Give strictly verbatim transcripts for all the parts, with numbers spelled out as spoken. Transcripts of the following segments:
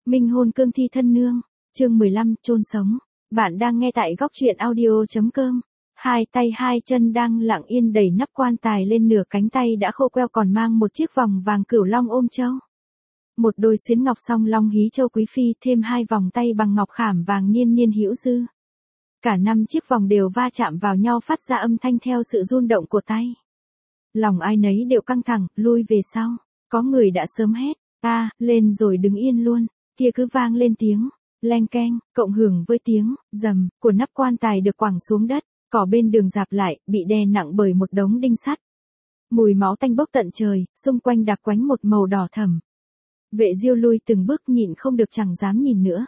Minh hôn cương thi thân nương, chương mười lăm, chôn sống. Bạn đang nghe tại góc truyện audio.com. Hai tay hai chân đang lặng yên đẩy nắp quan tài lên, nửa cánh tay đã khô queo còn mang một chiếc vòng vàng cửu long ôm châu. Một đôi xuyến ngọc song long hí châu quý phi, thêm hai vòng tay bằng ngọc khảm vàng niên niên hữu dư. Cả năm chiếc vòng đều va chạm vào nhau phát ra âm thanh theo sự rung động của tay. Lòng ai nấy đều căng thẳng, lui về sau. Có người đã sớm hét, a, lên rồi đứng yên luôn. Kia cứ vang lên tiếng leng keng, cộng hưởng với tiếng rầm của nắp quan tài được quẳng xuống đất, cỏ bên đường rạp lại, bị đè nặng bởi một đống đinh sắt. Mùi máu tanh bốc tận trời, xung quanh đặc quánh một màu đỏ thẫm. Vệ Diêu lui từng bước, nhịn không được chẳng dám nhìn nữa.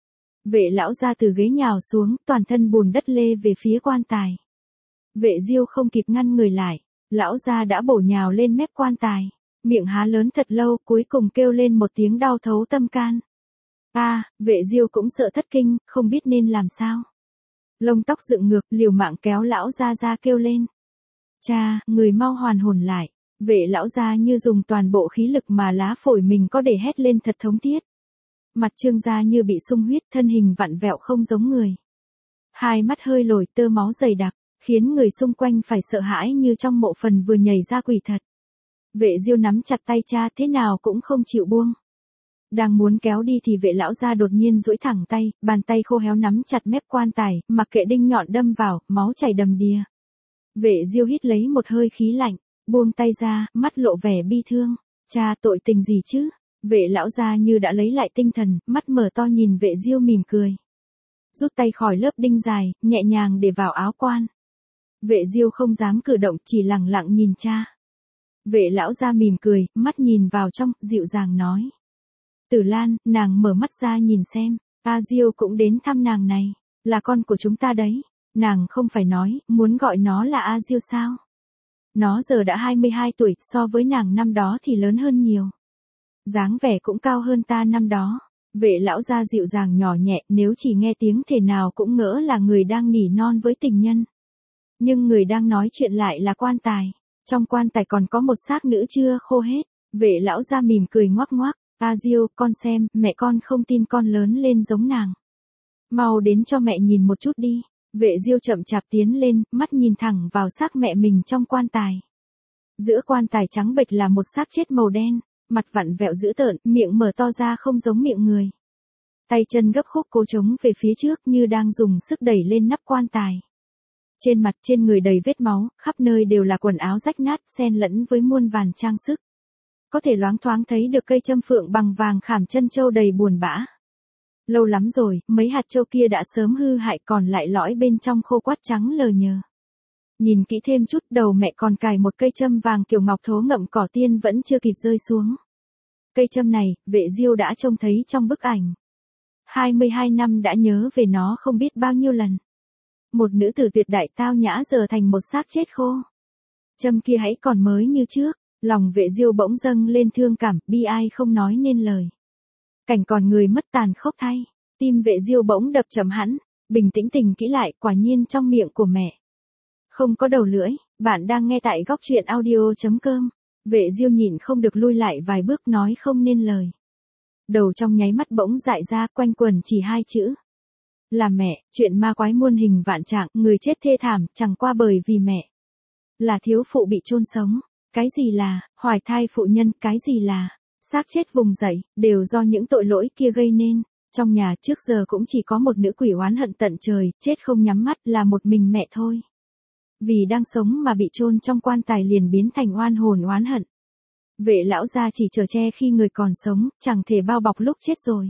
Vệ lão ra từ ghế nhào xuống, toàn thân bùn đất lê về phía quan tài. Vệ Diêu không kịp ngăn người lại, lão ra đã bổ nhào lên mép quan tài, miệng há lớn thật lâu, cuối cùng kêu lên một tiếng đau thấu tâm can. A, à, Vệ Diêu cũng sợ thất kinh, không biết nên làm sao. Lông tóc dựng ngược, liều mạng kéo lão ra ra kêu lên. Cha, người mau hoàn hồn lại. Vệ lão ra như dùng toàn bộ khí lực mà lá phổi mình có để hét lên thật thống thiết. Mặt trương ra như bị sung huyết, thân hình vặn vẹo không giống người. Hai mắt hơi lồi, tơ máu dày đặc, khiến người xung quanh phải sợ hãi như trong mộ phần vừa nhảy ra quỷ thật. Vệ Diêu nắm chặt tay cha thế nào cũng không chịu buông. Đang muốn kéo đi thì vệ lão ra đột nhiên duỗi thẳng tay, bàn tay khô héo nắm chặt mép quan tài, mặc kệ đinh nhọn đâm vào, máu chảy đầm đìa. Vệ Diêu hít lấy một hơi khí lạnh, buông tay ra, mắt lộ vẻ bi thương. Cha, tội tình gì chứ? Vệ lão ra như đã lấy lại tinh thần, mắt mở to nhìn Vệ Diêu mỉm cười. Rút tay khỏi lớp đinh dài, nhẹ nhàng để vào áo quan. Vệ Diêu không dám cử động, chỉ lặng lặng nhìn cha. Vệ lão ra mỉm cười, mắt nhìn vào trong, dịu dàng nói. Tử Lan, nàng mở mắt ra nhìn xem, A Diêu cũng đến thăm nàng này, là con của chúng ta đấy. Nàng không phải nói, muốn gọi nó là A Diêu sao? Nó giờ đã hai mươi hai tuổi, so với nàng năm đó thì lớn hơn nhiều. Dáng vẻ cũng cao hơn ta năm đó. Vệ lão ra dịu dàng nhỏ nhẹ, nếu chỉ nghe tiếng thể nào cũng ngỡ là người đang nỉ non với tình nhân. Nhưng người đang nói chuyện lại là quan tài. Trong quan tài còn có một xác nữ chưa khô hết. Vệ lão ra mỉm cười ngoắc ngoắc. A Diêu, con xem, mẹ con không tin con lớn lên giống nàng. Mau đến cho mẹ nhìn một chút đi. Vệ Diêu chậm chạp tiến lên, mắt nhìn thẳng vào xác mẹ mình trong quan tài. Giữa quan tài trắng bệch là một xác chết màu đen, mặt vặn vẹo dữ tợn, miệng mở to ra không giống miệng người. Tay chân gấp khúc cố chống về phía trước như đang dùng sức đẩy lên nắp quan tài. Trên mặt trên người đầy vết máu, khắp nơi đều là quần áo rách nát, xen lẫn với muôn vàn trang sức. Có thể loáng thoáng thấy được cây châm phượng bằng vàng khảm chân châu đầy buồn bã. Lâu lắm rồi, mấy hạt châu kia đã sớm hư hại, còn lại lõi bên trong khô quắt trắng lờ nhờ. Nhìn kỹ thêm chút, đầu mẹ còn cài một cây châm vàng kiểu ngọc thố ngậm cỏ tiên vẫn chưa kịp rơi xuống. Cây châm này, Vệ Diêu đã trông thấy trong bức ảnh. hai mươi hai năm đã nhớ về nó không biết bao nhiêu lần. Một nữ tử tuyệt đại tao nhã giờ thành một xác chết khô. Châm kia hãy còn mới như trước. Lòng Vệ Diêu bỗng dâng lên thương cảm, bi ai không nói nên lời. Cảnh còn người mất tàn khốc thay, tim Vệ Diêu bỗng đập chậm hẳn, bình tĩnh tình kỹ lại, quả nhiên trong miệng của mẹ không có đầu lưỡi. Bạn đang nghe tại góc truyện audio.com. Vệ Diêu nhịn không được lui lại vài bước, nói không nên lời. Đầu trong nháy mắt bỗng dại ra, quanh quẩn chỉ hai chữ. Là mẹ. Chuyện ma quái muôn hình vạn trạng, người chết thê thảm, chẳng qua bởi vì mẹ là thiếu phụ bị chôn sống. Cái gì là hoài thai phụ nhân, cái gì là xác chết vùng dậy, đều do những tội lỗi kia gây nên. Trong nhà trước giờ cũng chỉ có một nữ quỷ oán hận tận trời, chết không nhắm mắt, là một mình mẹ thôi. Vì đang sống mà bị chôn trong quan tài liền biến thành oan hồn oán hận. Vệ lão gia chỉ chở che khi người còn sống, chẳng thể bao bọc lúc chết rồi.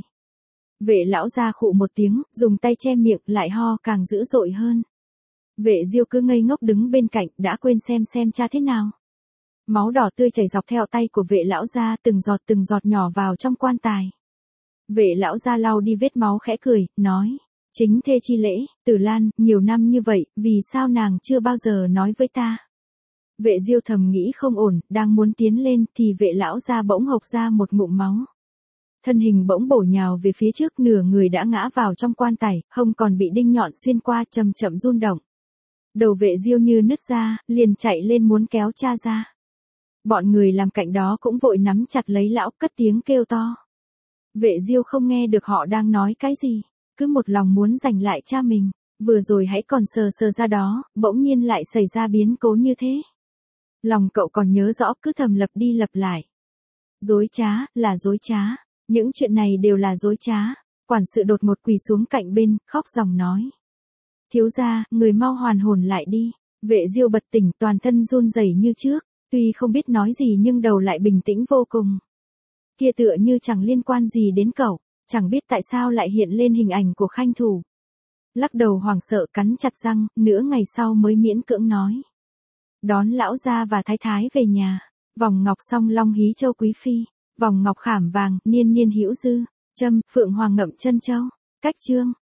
Vệ lão gia khụ một tiếng, dùng tay che miệng, lại ho càng dữ dội hơn. Vệ Diêu cứ ngây ngốc đứng bên cạnh, đã quên xem xem cha thế nào. Máu đỏ tươi chảy dọc theo tay của vệ lão gia, từng giọt từng giọt nhỏ vào trong quan tài. Vệ lão gia lau đi vết máu khẽ cười, nói. Chính thê chi lễ, Tử Lan, nhiều năm như vậy, vì sao nàng chưa bao giờ nói với ta? Vệ Diêu thầm nghĩ không ổn, đang muốn tiến lên thì vệ lão gia bỗng hộc ra một ngụm máu. Thân hình bỗng bổ nhào về phía trước, nửa người đã ngã vào trong quan tài, hông còn bị đinh nhọn xuyên qua, chậm chậm run động. Đầu Vệ Diêu như nứt ra, liền chạy lên muốn kéo cha ra. Bọn người làm cạnh đó cũng vội nắm chặt lấy lão, cất tiếng kêu to. Vệ Diêu không nghe được họ đang nói cái gì, cứ một lòng muốn giành lại cha mình, vừa rồi hãy còn sờ sờ ra đó, bỗng nhiên lại xảy ra biến cố như thế. Lòng cậu còn nhớ rõ, cứ thầm lặp đi lặp lại. Dối trá, là dối trá, những chuyện này đều là dối trá. Quản sự đột ngột quỳ xuống cạnh bên, khóc ròng nói. Thiếu gia, người mau hoàn hồn lại đi. Vệ Diêu bật tỉnh, toàn thân run rẩy như trước, tuy không biết nói gì nhưng đầu lại bình tĩnh vô cùng. Kia tựa như chẳng liên quan gì đến cậu, chẳng biết tại sao lại hiện lên hình ảnh của Khanh Thủ. Lắc đầu hoảng sợ cắn chặt răng, nửa ngày sau mới miễn cưỡng nói. Đón lão gia và thái thái về nhà, vòng ngọc song long hí châu quý phi, vòng ngọc khảm vàng, niên niên hữu dư, châm, phượng hoàng ngậm chân châu, cách chương.